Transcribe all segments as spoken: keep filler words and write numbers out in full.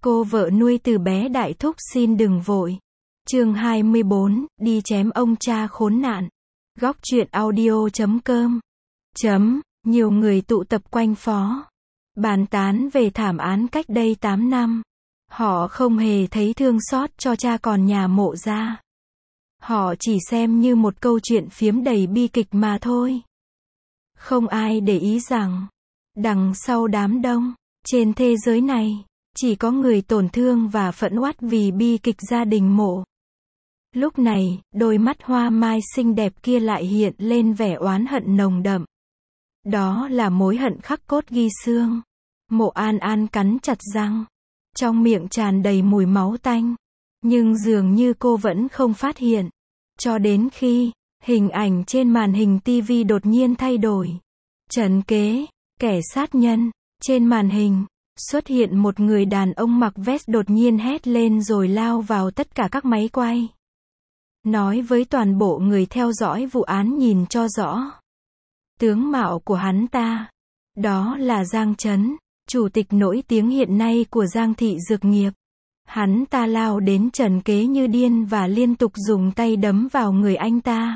Cô vợ nuôi từ bé đại thúc xin đừng vội. Chương hai mươi bốn, đi chém ông cha khốn nạn. Góc truyện audio chấm com. Chấm, nhiều người tụ tập quanh Phó. Bàn tán về thảm án cách đây tám năm. Họ không hề thấy thương xót cho cha còn nhà Mộ Gia. Họ chỉ xem như một câu chuyện phiếm đầy bi kịch mà thôi. Không ai để ý rằng, đằng sau đám đông, trên thế giới này, chỉ có người tổn thương và phẫn uất vì bi kịch gia đình Mộ. Lúc này, đôi mắt hoa mai xinh đẹp kia lại hiện lên vẻ oán hận nồng đậm. Đó là mối hận khắc cốt ghi xương. Mộ An An cắn chặt răng. Trong miệng tràn đầy mùi máu tanh. Nhưng dường như cô vẫn không phát hiện. Cho đến khi, hình ảnh trên màn hình tivi đột nhiên thay đổi. Trần kế, kẻ sát nhân. Trên màn hình, xuất hiện một người đàn ông mặc vest đột nhiên hét lên rồi lao vào tất cả các máy quay. Nói với toàn bộ người theo dõi vụ án nhìn cho rõ. Tướng mạo của hắn ta. Đó là Giang Trấn, chủ tịch nổi tiếng hiện nay của Giang Thị Dược Nghiệp. Hắn ta lao đến Trần kế như điên và liên tục dùng tay đấm vào người anh ta.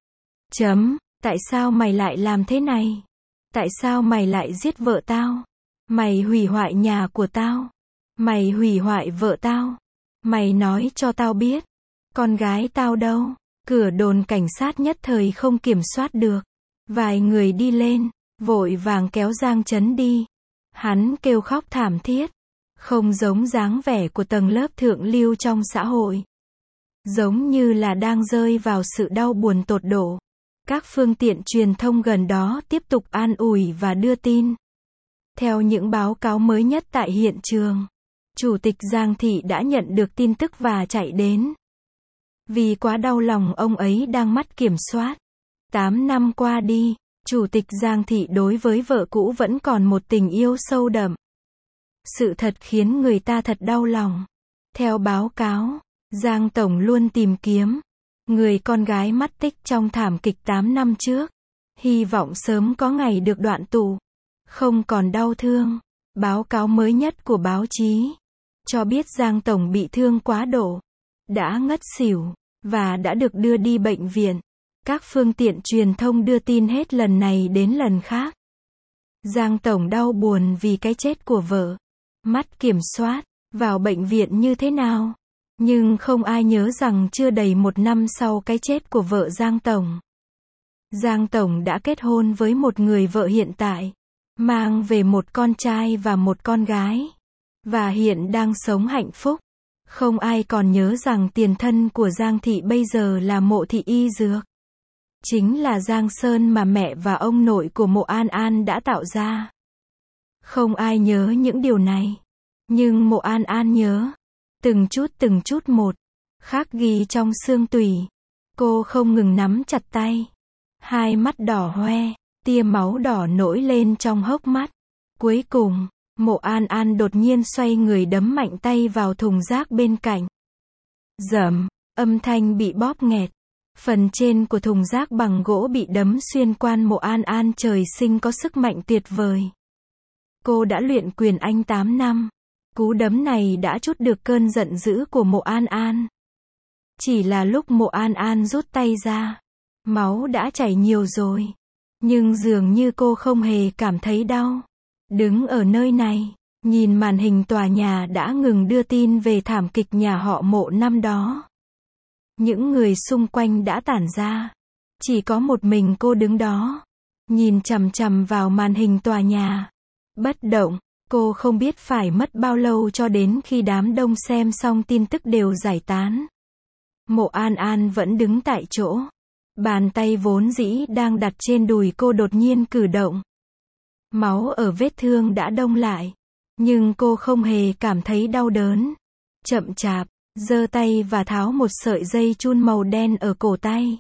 Chấm, tại sao mày lại làm thế này? Tại sao mày lại giết vợ tao? Mày hủy hoại nhà của tao. Mày hủy hoại vợ tao. Mày nói cho tao biết. Con gái tao đâu? Cửa đồn cảnh sát nhất thời không kiểm soát được. Vài người đi lên, vội vàng kéo Giang Trấn đi. Hắn kêu khóc thảm thiết. Không giống dáng vẻ của tầng lớp thượng lưu trong xã hội. Giống như là đang rơi vào sự đau buồn tột độ. Các phương tiện truyền thông gần đó tiếp tục an ủi và đưa tin. Theo những báo cáo mới nhất tại hiện trường, Chủ tịch Giang Thị đã nhận được tin tức và chạy đến. Vì quá đau lòng ông ấy đang mất kiểm soát. Tám năm qua đi, Chủ tịch Giang Thị đối với vợ cũ vẫn còn một tình yêu sâu đậm. Sự thật khiến người ta thật đau lòng. Theo báo cáo, Giang Tổng luôn tìm kiếm người con gái mất tích trong thảm kịch tám năm trước. Hy vọng sớm có ngày được đoạn tù. Không còn đau thương. Báo cáo mới nhất của báo chí cho biết Giang Tổng bị thương quá độ, đã ngất xỉu, và đã được đưa đi bệnh viện. Các phương tiện truyền thông đưa tin hết lần này đến lần khác. Giang Tổng đau buồn vì cái chết của vợ. Mất kiểm soát, vào bệnh viện như thế nào? Nhưng không ai nhớ rằng chưa đầy một năm sau cái chết của vợ Giang Tổng. Giang Tổng đã kết hôn với một người vợ hiện tại. Mang về một con trai và một con gái. Và hiện đang sống hạnh phúc. Không ai còn nhớ rằng tiền thân của Giang Thị bây giờ là Mộ Thị Y Dược. Chính là Giang Sơn mà mẹ và ông nội của Mộ An An đã tạo ra. Không ai nhớ những điều này. Nhưng Mộ An An nhớ. Từng chút từng chút một. Khắc ghi trong xương tủy. Cô không ngừng nắm chặt tay. Hai mắt đỏ hoe. Tia máu đỏ nổi lên trong hốc mắt. Cuối cùng, Mộ An An đột nhiên xoay người đấm mạnh tay vào thùng rác bên cạnh. Dầm, âm thanh bị bóp nghẹt. Phần trên của thùng rác bằng gỗ bị đấm xuyên qua. Mộ An An trời sinh có sức mạnh tuyệt vời. Cô đã luyện quyền Anh tám năm. Cú đấm này đã trút được cơn giận dữ của Mộ An An. Chỉ là lúc Mộ An An rút tay ra, máu đã chảy nhiều rồi. Nhưng dường như cô không hề cảm thấy đau. Đứng ở nơi này, nhìn màn hình tòa nhà đã ngừng đưa tin về thảm kịch nhà họ Mộ năm đó. Những người xung quanh đã tản ra. Chỉ có một mình cô đứng đó, nhìn chằm chằm vào màn hình tòa nhà. Bất động, cô không biết phải mất bao lâu cho đến khi đám đông xem xong tin tức đều giải tán. Mộ An An vẫn đứng tại chỗ. Bàn tay vốn dĩ đang đặt trên đùi cô đột nhiên cử động. Máu ở vết thương đã đông lại. Nhưng cô không hề cảm thấy đau đớn. Chậm chạp, giơ tay và tháo một sợi dây chun màu đen ở cổ tay.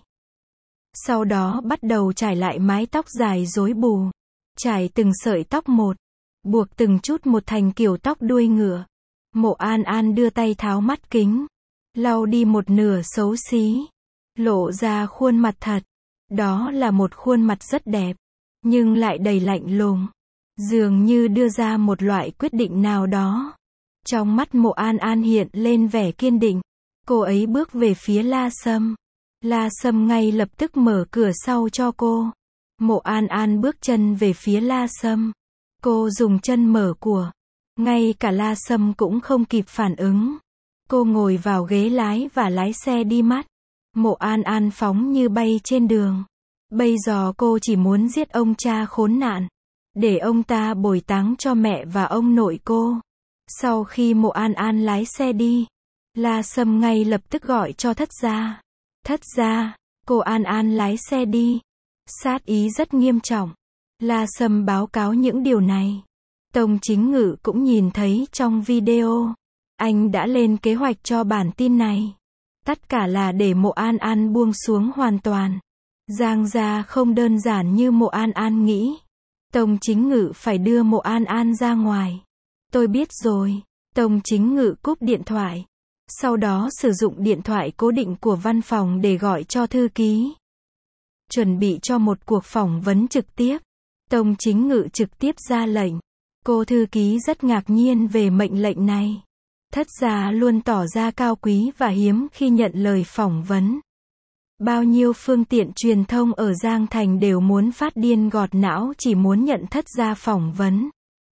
Sau đó bắt đầu trải lại mái tóc dài rối bù. Trải từng sợi tóc một. Buộc từng chút một thành kiểu tóc đuôi ngựa. Mộ An An đưa tay tháo mắt kính. Lau đi một nửa xấu xí. Lộ ra khuôn mặt thật. Đó là một khuôn mặt rất đẹp. Nhưng lại đầy lạnh lùng. Dường như đưa ra một loại quyết định nào đó. Trong mắt Mộ An An hiện lên vẻ kiên định. Cô ấy bước về phía La Sâm. La Sâm ngay lập tức mở cửa sau cho cô. Mộ An An bước chân về phía La Sâm. Cô dùng chân mở của. Ngay cả La Sâm cũng không kịp phản ứng. Cô ngồi vào ghế lái và lái xe đi mất. Mộ An An phóng như bay trên đường. Bây giờ cô chỉ muốn giết ông cha khốn nạn. Để ông ta bồi táng cho mẹ và ông nội cô. Sau khi Mộ An An lái xe đi, La Sâm ngay lập tức gọi cho Thất gia. Thất gia, cô An An lái xe đi. Sát ý rất nghiêm trọng. La Sâm báo cáo những điều này. Tông Chính Ngự cũng nhìn thấy trong video. Anh đã lên kế hoạch cho bản tin này. Tất cả là để Mộ An An buông xuống hoàn toàn. Giang gia không đơn giản như Mộ An An nghĩ. Tông Chính Ngự phải đưa Mộ An An ra ngoài. Tôi biết rồi. Tông Chính Ngự cúp điện thoại. Sau đó sử dụng điện thoại cố định của văn phòng để gọi cho thư ký. Chuẩn bị cho một cuộc phỏng vấn trực tiếp. Tông Chính Ngự trực tiếp ra lệnh. Cô thư ký rất ngạc nhiên về mệnh lệnh này. Thất gia luôn tỏ ra cao quý và hiếm khi nhận lời phỏng vấn. Bao nhiêu phương tiện truyền thông ở Giang Thành đều muốn phát điên gọt não chỉ muốn nhận Thất gia phỏng vấn.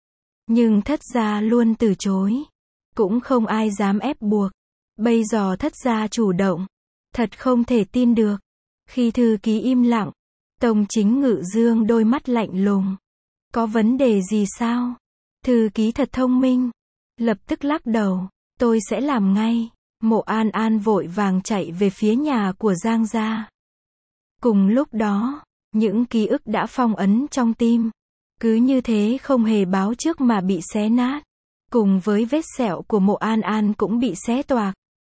Nhưng Thất gia luôn từ chối. Cũng không ai dám ép buộc. Bây giờ Thất gia chủ động. Thật không thể tin được. Khi thư ký im lặng, Tông Chính Ngự dương đôi mắt lạnh lùng. Có vấn đề gì sao? Thư ký thật thông minh. Lập tức lắc đầu. Tôi sẽ làm ngay. Mộ An An vội vàng chạy về phía nhà của Giang gia. Cùng lúc đó, những ký ức đã phong ấn trong tim. Cứ như thế không hề báo trước mà bị xé nát. Cùng với vết sẹo của Mộ An An cũng bị xé toạc.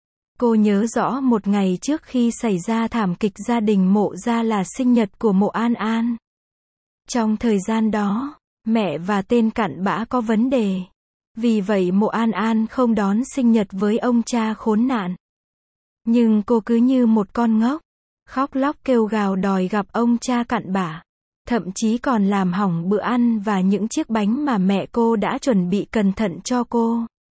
Cô nhớ rõ một ngày trước khi xảy ra thảm kịch gia đình Mộ gia là sinh nhật của Mộ An An. Trong thời gian đó, mẹ và tên cặn bã có vấn đề. Vì vậy Mộ An An không đón sinh nhật với ông cha khốn nạn. Nhưng cô cứ như một con ngốc, khóc lóc kêu gào đòi gặp ông cha cặn bã. Thậm chí còn làm hỏng bữa ăn và những chiếc bánh mà mẹ cô đã chuẩn bị cẩn thận cho cô.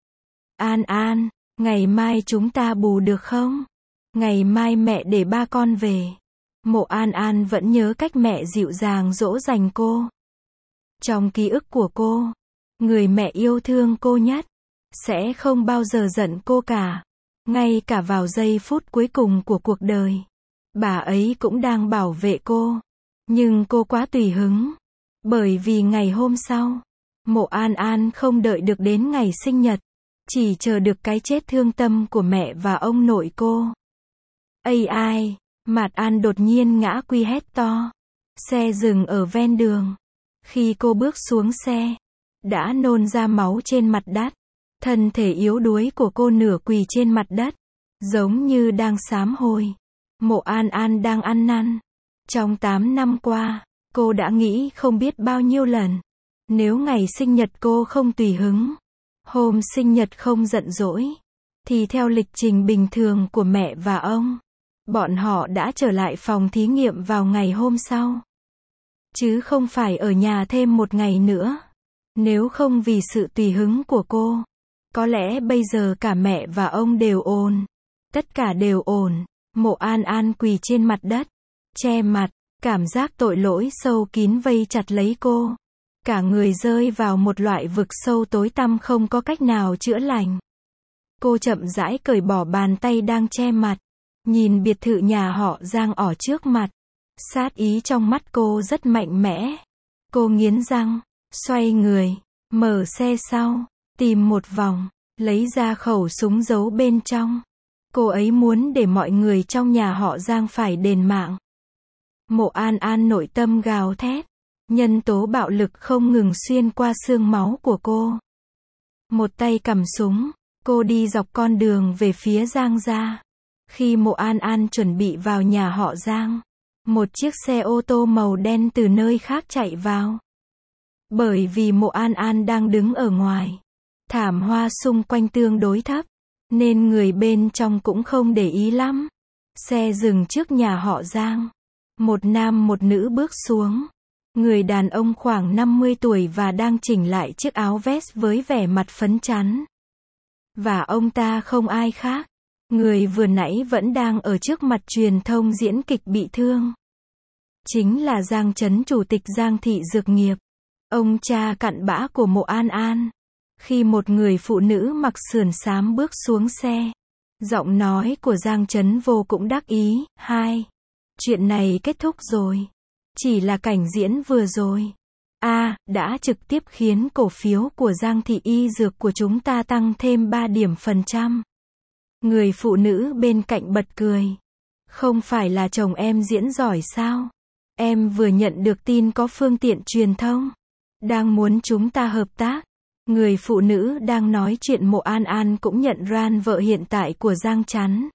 An An, ngày mai chúng ta bù được không? Ngày mai mẹ để ba con về. Mộ An An vẫn nhớ cách mẹ dịu dàng dỗ dành cô. Trong ký ức của cô, người mẹ yêu thương cô nhất, sẽ không bao giờ giận cô cả. Ngay cả vào giây phút cuối cùng của cuộc đời, bà ấy cũng đang bảo vệ cô. Nhưng cô quá tùy hứng. Bởi vì ngày hôm sau, Mộ An An không đợi được đến ngày sinh nhật. Chỉ chờ được cái chết thương tâm của mẹ và ông nội cô. Ây ai, Mạt An đột nhiên ngã quy hét to. Xe dừng ở ven đường. Khi cô bước xuống xe, đã nôn ra máu trên mặt đất. Thân thể yếu đuối của cô nửa quỳ trên mặt đất, giống như đang sám hối. Mộ An An đang ăn năn. Trong tám năm qua, cô đã nghĩ không biết bao nhiêu lần. Nếu ngày sinh nhật cô không tùy hứng, hôm sinh nhật không giận dỗi, thì theo lịch trình bình thường của mẹ và ông, bọn họ đã trở lại phòng thí nghiệm vào ngày hôm sau. Chứ không phải ở nhà thêm một ngày nữa. Nếu không vì sự tùy hứng của cô, có lẽ bây giờ cả mẹ và ông đều ổn. Tất cả đều ổn. Mộ An An quỳ trên mặt đất, che mặt, cảm giác tội lỗi sâu kín vây chặt lấy cô. Cả người rơi vào một loại vực sâu tối tăm không có cách nào chữa lành. Cô chậm rãi cởi bỏ bàn tay đang che mặt, nhìn biệt thự nhà họ Giang ở trước mặt. Sát ý trong mắt cô rất mạnh mẽ. Cô nghiến răng, xoay người, mở xe sau, tìm một vòng, lấy ra khẩu súng giấu bên trong. Cô ấy muốn để mọi người trong nhà họ Giang phải đền mạng. Mộ An An nội tâm gào thét. Nhân tố bạo lực không ngừng xuyên qua xương máu của cô. Một tay cầm súng, cô đi dọc con đường về phía Giang gia. Khi Mộ An An chuẩn bị vào nhà họ Giang, một chiếc xe ô tô màu đen từ nơi khác chạy vào. Bởi vì Mộ An An đang đứng ở ngoài, thảm hoa xung quanh tương đối thấp, nên người bên trong cũng không để ý lắm. Xe dừng trước nhà họ Giang. Một nam một nữ bước xuống. Người đàn ông khoảng năm mươi tuổi và đang chỉnh lại chiếc áo vest với vẻ mặt phấn chắn. Và ông ta không ai khác. Người vừa nãy vẫn đang ở trước mặt truyền thông diễn kịch bị thương. Chính là Giang Chấn, chủ tịch Giang Thị Dược Nghiệp. Ông cha cặn bã của Mộ An An. Khi một người phụ nữ mặc sườn xám bước xuống xe, giọng nói của Giang Chấn vô cũng đắc ý. Hai. Chuyện này kết thúc rồi. Chỉ là cảnh diễn vừa rồi. A, à, đã trực tiếp khiến cổ phiếu của Giang Thị Y Dược của chúng ta tăng thêm ba điểm phần trăm. Người phụ nữ bên cạnh bật cười. Không phải là chồng em diễn giỏi sao? Em vừa nhận được tin có phương tiện truyền thông đang muốn chúng ta hợp tác. Người phụ nữ đang nói chuyện Mộ An An cũng nhận ran vợ hiện tại của Giang Chấn.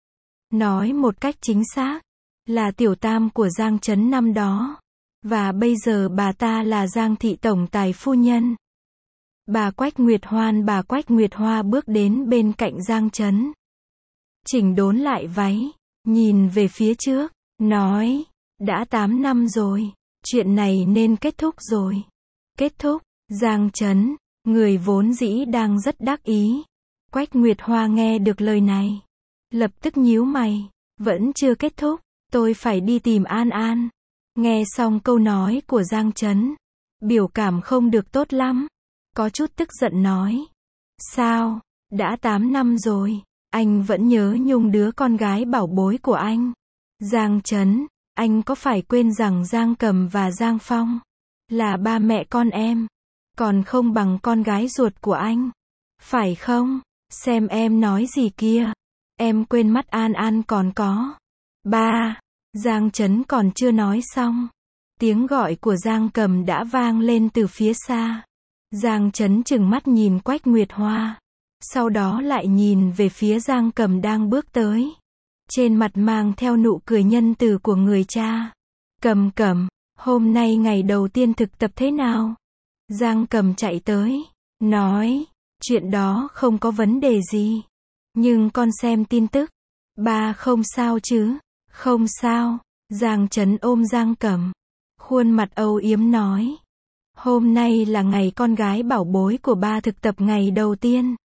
Nói một cách chính xác, là tiểu tam của Giang Chấn năm đó. Và bây giờ bà ta là Giang Thị tổng tài phu nhân. Bà Quách Nguyệt Hoan bà Quách Nguyệt Hoa bước đến bên cạnh Giang Chấn. Chỉnh đốn lại váy, nhìn về phía trước, nói, đã tám năm rồi, chuyện này nên kết thúc rồi. Kết thúc, Giang Chấn, người vốn dĩ đang rất đắc ý. Quách Nguyệt Hoa nghe được lời này, lập tức nhíu mày, vẫn chưa kết thúc, tôi phải đi tìm An An. Nghe xong câu nói của Giang Chấn, biểu cảm không được tốt lắm, có chút tức giận nói. Sao, đã tám năm rồi, anh vẫn nhớ nhung đứa con gái bảo bối của anh. Giang Chấn, anh có phải quên rằng Giang Cầm và Giang Phong là ba mẹ con em, còn không bằng con gái ruột của anh, phải không? Xem em nói gì kia, em quên mất An An còn có ba. Giang Chấn còn chưa nói xong, tiếng gọi của Giang Cầm đã vang lên từ phía xa. Giang Chấn trừng mắt nhìn Quách Nguyệt Hoa, sau đó lại nhìn về phía Giang Cầm đang bước tới, trên mặt mang theo nụ cười nhân từ của người cha. Cầm Cầm, hôm nay ngày đầu tiên thực tập thế nào? Giang Cầm chạy tới, nói, chuyện đó không có vấn đề gì, nhưng con xem tin tức, ba không sao chứ? Không sao. Giang Chấn ôm Giang Cầm, khuôn mặt âu yếm nói, hôm nay là ngày con gái bảo bối của ba thực tập ngày đầu tiên.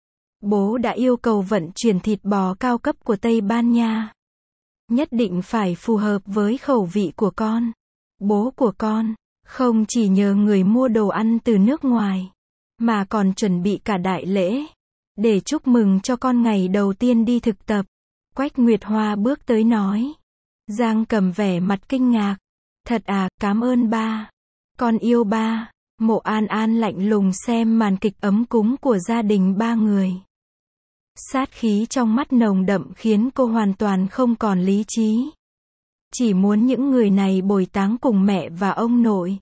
Bố đã yêu cầu vận chuyển thịt bò cao cấp của Tây Ban Nha. Nhất định phải phù hợp với khẩu vị của con. Bố của con không chỉ nhờ người mua đồ ăn từ nước ngoài, mà còn chuẩn bị cả đại lễ để chúc mừng cho con ngày đầu tiên đi thực tập. Quách Nguyệt Hoa bước tới nói. Giang Cầm vẻ mặt kinh ngạc. Thật à, cảm ơn ba. Con yêu ba. Mộ An An lạnh lùng xem màn kịch ấm cúng của gia đình ba người. Sát khí trong mắt nồng đậm khiến cô hoàn toàn không còn lý trí. Chỉ muốn những người này bồi táng cùng mẹ và ông nội.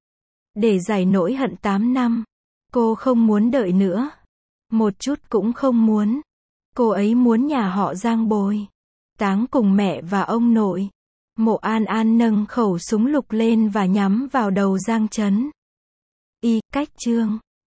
Để giải nỗi hận tám năm. Cô không muốn đợi nữa. Một chút cũng không muốn. Cô ấy muốn nhà họ Giang bồi táng cùng mẹ và ông nội. Mộ An An nâng khẩu súng lục lên và nhắm vào đầu Giang Chấn. Y, cách chương.